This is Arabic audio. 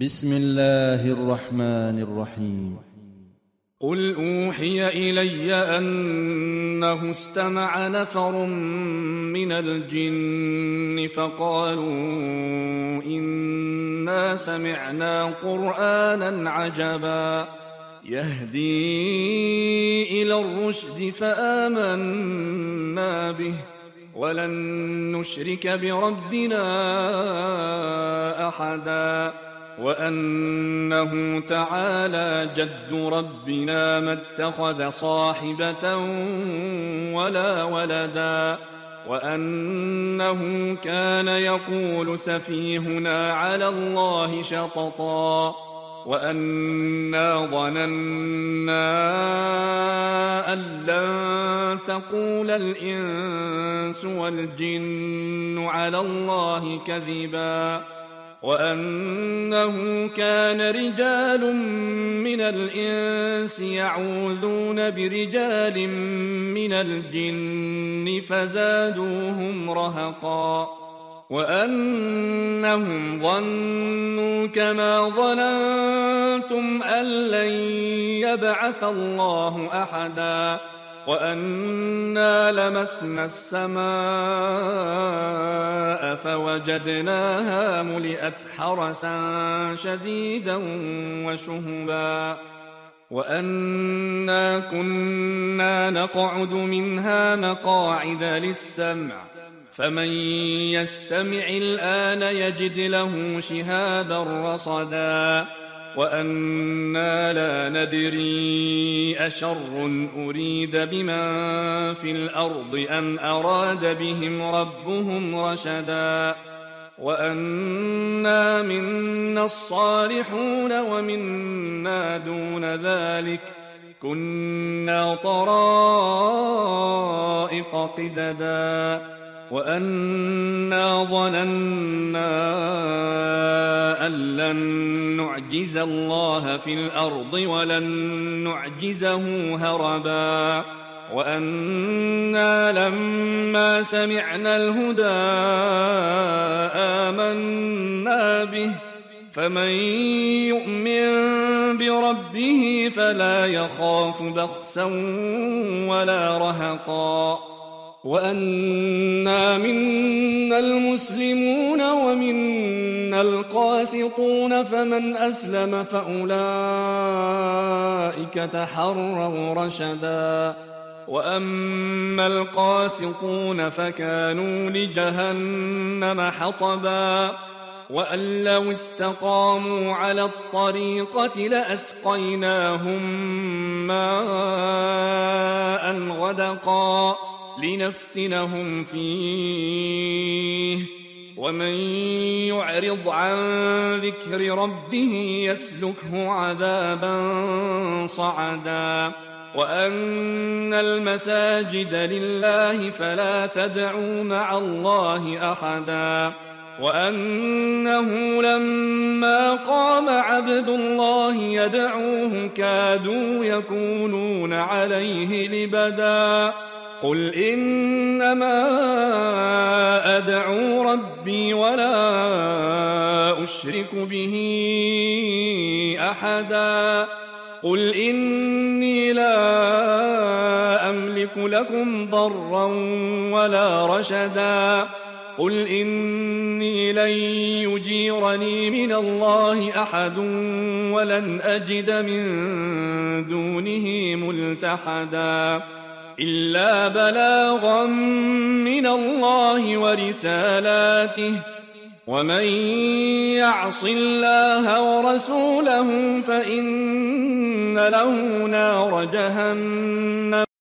بسم الله الرحمن الرحيم. قل أوحي إلي أنه استمع نفر من الجن فقالوا إنا سمعنا قرآنا عجبا يهدي إلى الرشد فآمنا به ولن نشرك بربنا أحدا وأنه تعالى جد ربنا ما اتخذ صاحبة ولا ولدا وأنه كان يقول سفيهنا على الله شططا وأنا ظننا أن لن تقول الإنس والجن على الله كذبا وأنه كان رجال من الإنس يعوذون برجال من الجن فزادوهم رهقا وأنهم ظنوا كما ظننتم أن لن يبعث الله أحدا وأنا لمسنا السماء فوجدناها ملئت حرسا شديدا وشهبا وأنا كنا نقعد منها مقاعد للسمع فمن يستمع الآن يجد له شهابا رصدا وأنا لا ندري أشر أريد بمن في الأرض أم أراد بهم ربهم رشدا وأنا منا الصالحون ومنا دون ذلك كنا طرائق قددا وأنا ظننا أن لن نعجز الله في الأرض ولن نعجزه هربا وأنا لما سمعنا الهدى آمنا به فمن يؤمن بربه فلا يخاف بخسا ولا رهقا وأنا منا المسلمون ومنا القاسطون فمن أسلم فأولئك تحروا رشدا وأما القاسطون فكانوا لجهنم حطبا وأن لو استقاموا على الطريقة لأسقيناهم ماء غدقا لنفتنهم فيه ومن يعرض عن ذكر ربه يسلكه عذابا صعدا وأن المساجد لله فلا تدعوا مع الله أحدا وأنه لما قام عبد الله يدعوه كادوا يكونون عليه لبدا قل إنما أدعو ربي ولا أشرك به أحدا قل إني لا أملك لكم ضرا ولا رشدا قل إني لن يجيرني من الله أحد ولن أجد من دونه ملتحدا إلا بلاغا من الله ورسالاته ومن يعص الله ورسوله فإن له نار جهنم